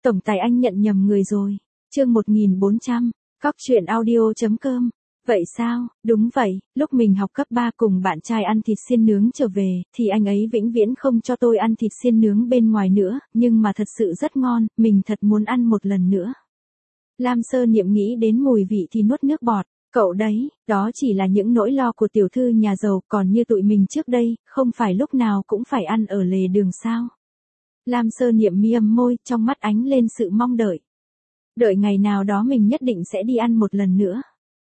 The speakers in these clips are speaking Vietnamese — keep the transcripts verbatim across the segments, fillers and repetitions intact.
Tổng tài anh nhận nhầm người rồi. Chương một nghìn bốn trăm, cóc truyện audio chấm com. Vậy sao? Đúng vậy, lúc mình học cấp ba cùng bạn trai ăn thịt xiên nướng trở về, thì anh ấy vĩnh viễn không cho tôi ăn thịt xiên nướng bên ngoài nữa, nhưng mà thật sự rất ngon, mình thật muốn ăn một lần nữa. Lam Sơ Niệm nghĩ đến mùi vị thì nuốt nước bọt. Cậu đấy, đó chỉ là những nỗi lo của tiểu thư nhà giàu, còn như tụi mình trước đây, không phải lúc nào cũng phải ăn ở lề đường sao. Lam Sơ Niệm mi âm môi, trong mắt ánh lên sự mong đợi. Đợi ngày nào đó mình nhất định sẽ đi ăn một lần nữa.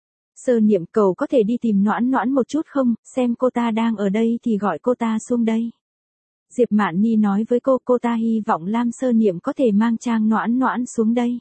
Sơ Niệm, cậu có thể đi tìm Noãn Noãn một chút không, xem cô ta đang ở đây thì gọi cô ta xuống đây. Diệp Mạn Ni nói với cô, cô ta hy vọng Lam Sơ Niệm có thể mang Trang Noãn Noãn xuống đây.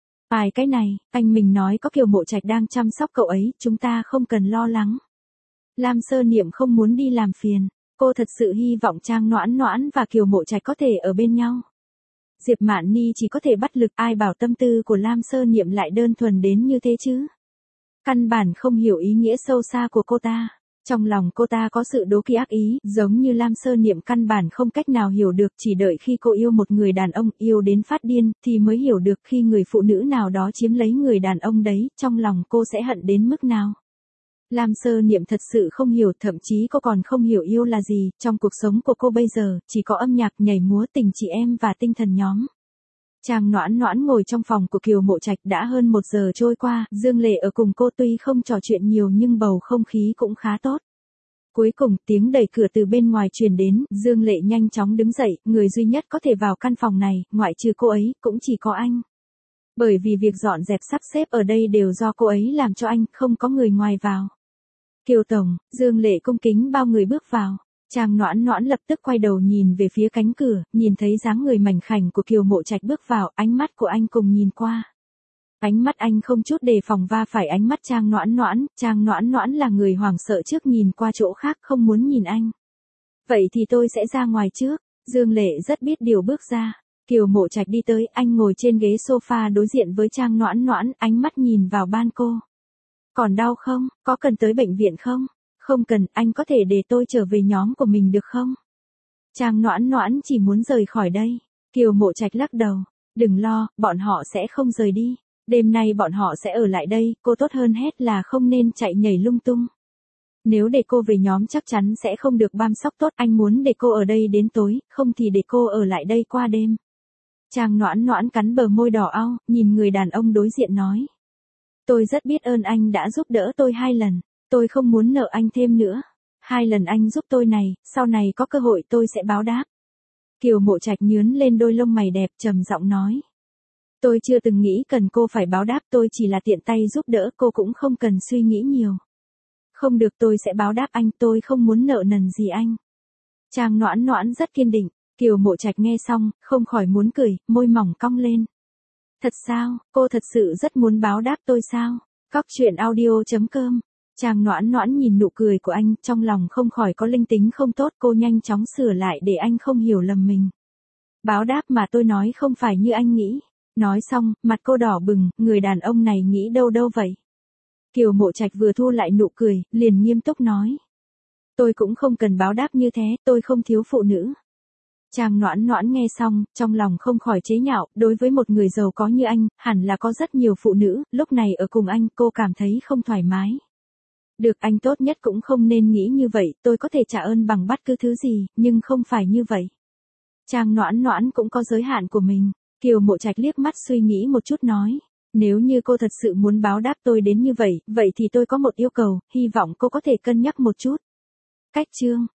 Ai cái này, anh mình nói có Kiều Mộ Trạch đang chăm sóc cậu ấy, chúng ta không cần lo lắng. Lam Sơ Niệm không muốn đi làm phiền, cô thật sự hy vọng Trang Noãn Noãn và Kiều Mộ Trạch có thể ở bên nhau. Diệp Mạn Ni chỉ có thể bắt lực, ai bảo tâm tư của Lam Sơ Niệm lại đơn thuần đến như thế chứ. Căn bản không hiểu ý nghĩa sâu xa của cô ta. Trong lòng cô ta có sự đố kỵ ác ý, giống như Lam Sơ Niệm căn bản không cách nào hiểu được, chỉ đợi khi cô yêu một người đàn ông, yêu đến phát điên, thì mới hiểu được khi người phụ nữ nào đó chiếm lấy người đàn ông đấy, trong lòng cô sẽ hận đến mức nào. Lam Sơ Niệm thật sự không hiểu, thậm chí cô còn không hiểu yêu là gì, trong cuộc sống của cô bây giờ, chỉ có âm nhạc, nhảy múa, tình chị em và tinh thần nhóm. Trang Noãn Noãn ngồi trong phòng của Kiều Mộ Trạch đã hơn một giờ trôi qua, Dương Lệ ở cùng cô tuy không trò chuyện nhiều nhưng bầu không khí cũng khá tốt. Cuối cùng, tiếng đẩy cửa từ bên ngoài truyền đến, Dương Lệ nhanh chóng đứng dậy, người duy nhất có thể vào căn phòng này, ngoại trừ cô ấy, cũng chỉ có anh. Bởi vì việc dọn dẹp sắp xếp ở đây đều do cô ấy làm cho anh, không có người ngoài vào. Kiều Tổng, Dương Lệ cung kính bao người bước vào. Trang Noãn Noãn lập tức quay đầu nhìn về phía cánh cửa, nhìn thấy dáng người mảnh khảnh của Kiều Mộ Trạch bước vào, ánh mắt của anh cùng nhìn qua. Ánh mắt anh không chút đề phòng va phải ánh mắt Trang Noãn Noãn, Trang Noãn Noãn là người hoảng sợ trước nhìn qua chỗ khác không muốn nhìn anh. Vậy thì tôi sẽ ra ngoài trước, Dương Lệ rất biết điều bước ra. Kiều Mộ Trạch đi tới, anh ngồi trên ghế sofa đối diện với Trang Noãn Noãn, ánh mắt nhìn vào ban cô. Còn đau không, có cần tới bệnh viện không? Không cần, anh có thể để tôi trở về nhóm của mình được không? Trang Noãn Noãn chỉ muốn rời khỏi đây. Kiều Mộ Trạch lắc đầu. Đừng lo, bọn họ sẽ không rời đi. Đêm nay bọn họ sẽ ở lại đây, cô tốt hơn hết là không nên chạy nhảy lung tung. Nếu để cô về nhóm chắc chắn sẽ không được chăm sóc tốt, anh muốn để cô ở đây đến tối, không thì để cô ở lại đây qua đêm. Trang Noãn Noãn cắn bờ môi đỏ au, nhìn người đàn ông đối diện nói. Tôi rất biết ơn anh đã giúp đỡ tôi hai lần. Tôi không muốn nợ anh thêm nữa. Hai lần anh giúp tôi này, sau này có cơ hội tôi sẽ báo đáp. Kiều Mộ Trạch nhướn lên đôi lông mày đẹp trầm giọng nói. Tôi chưa từng nghĩ cần cô phải báo đáp, tôi chỉ là tiện tay giúp đỡ, cô cũng không cần suy nghĩ nhiều. Không được, tôi sẽ báo đáp anh, tôi không muốn nợ nần gì anh. Trang Noãn Noãn rất kiên định. Kiều Mộ Trạch nghe xong, không khỏi muốn cười, môi mỏng cong lên. Thật sao, cô thật sự rất muốn báo đáp tôi sao? Cóc truyện audio chấm com. Trang Noãn Noãn nhìn nụ cười của anh, trong lòng không khỏi có linh tính không tốt, cô nhanh chóng sửa lại để anh không hiểu lầm mình. Báo đáp mà tôi nói không phải như anh nghĩ. Nói xong, mặt cô đỏ bừng, người đàn ông này nghĩ đâu đâu vậy? Kiều Mộ Trạch vừa thu lại nụ cười, liền nghiêm túc nói. Tôi cũng không cần báo đáp như thế, tôi không thiếu phụ nữ. Trang Noãn Noãn nghe xong, trong lòng không khỏi chế nhạo, đối với một người giàu có như anh, hẳn là có rất nhiều phụ nữ, lúc này ở cùng anh, cô cảm thấy không thoải mái. Được, anh tốt nhất cũng không nên nghĩ như vậy, tôi có thể trả ơn bằng bất cứ thứ gì, nhưng không phải như vậy. Trang Noãn Noãn cũng có giới hạn của mình. Kiều Mộ Trạch liếc mắt suy nghĩ một chút nói. Nếu như cô thật sự muốn báo đáp tôi đến như vậy, vậy thì tôi có một yêu cầu, hy vọng cô có thể cân nhắc một chút. Cách chương.